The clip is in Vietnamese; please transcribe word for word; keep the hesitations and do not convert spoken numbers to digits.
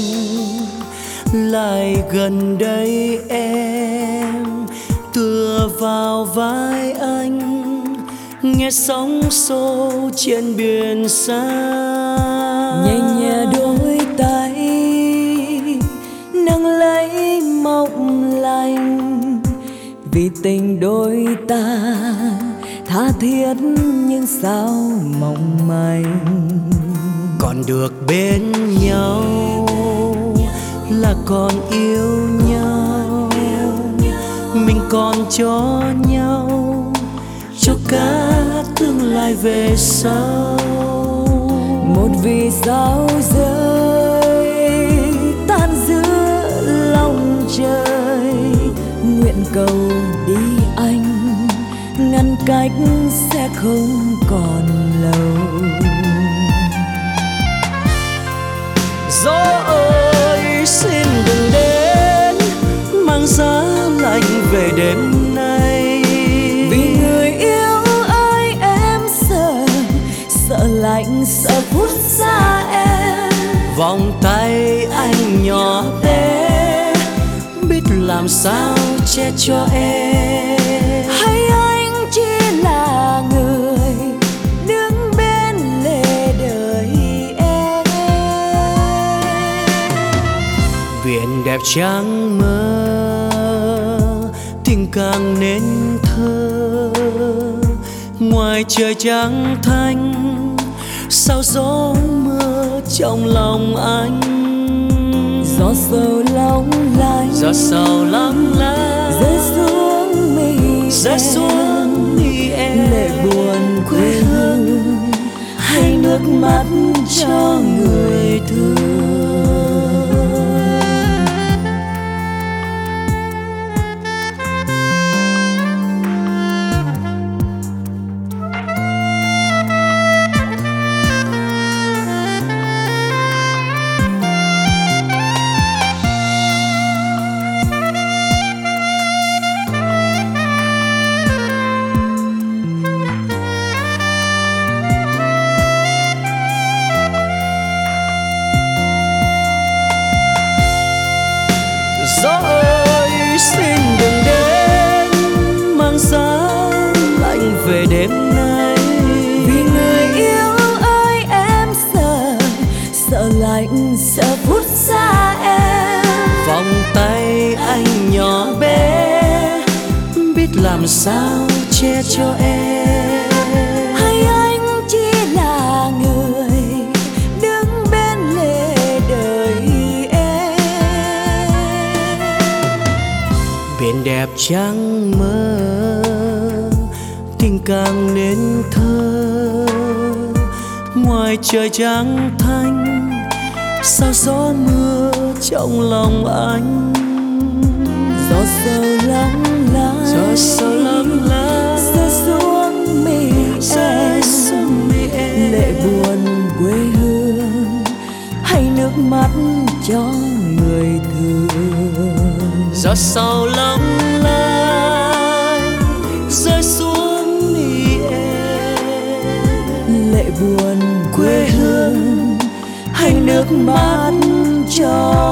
lại gần đây em, tựa vào vai anh, nghe sóng xô trên biển xa. Nhẹ nhẹ đôi tay nâng lấy mộng lành, vì tình đôi ta tha thiết nhưng sao mong manh. Còn được bên nhau là còn yêu nhau, mình còn cho nhau cho cả tương lai về sau. Một vì sao rơi tan giữa lòng trời, nguyện cầu đi anh ngăn cách sẽ không còn lâu. Gió ơi xin đừng đến mang giá lạnh về đêm nay, vì người yêu ơi em sợ, sợ lạnh sợ phút xa em. Vòng tay anh nhỏ bé biết làm sao che cho em, hay anh chỉ là người đứng bên lề đời em. biển đẹp trắng mơ tình càng nên thơ, ngoài trời trắng thanh sao gió mưa trong lòng anh. Gió sầu long lanh, gió sầu lắm lá rơi xuống mi rơi xuống mi em, lệ buồn quê hương hay nước mắt cho người thương. Gió ơi xin đừng đến mang giá lạnh về đêm nay, vì người yêu ơi em sợ, sợ lạnh sợ phút xa em. vòng tay anh nhỏ bé biết làm sao che cho em, hay anh chỉ là người đứng bên lề đời em. biển đẹp trắng mơ tình càng nên thơ, ngoài trời trắng thanh sao gió mưa trong lòng anh. Gió sầu lắm lá, gió sâu lắm lá rơi xuống mi rơi xuống mi em, lệ buồn quê hương hay nước mắt cho người thương. gió sâu lắm lá rơi xuống mi em, lệ buồn quê hương hay nước mắt cho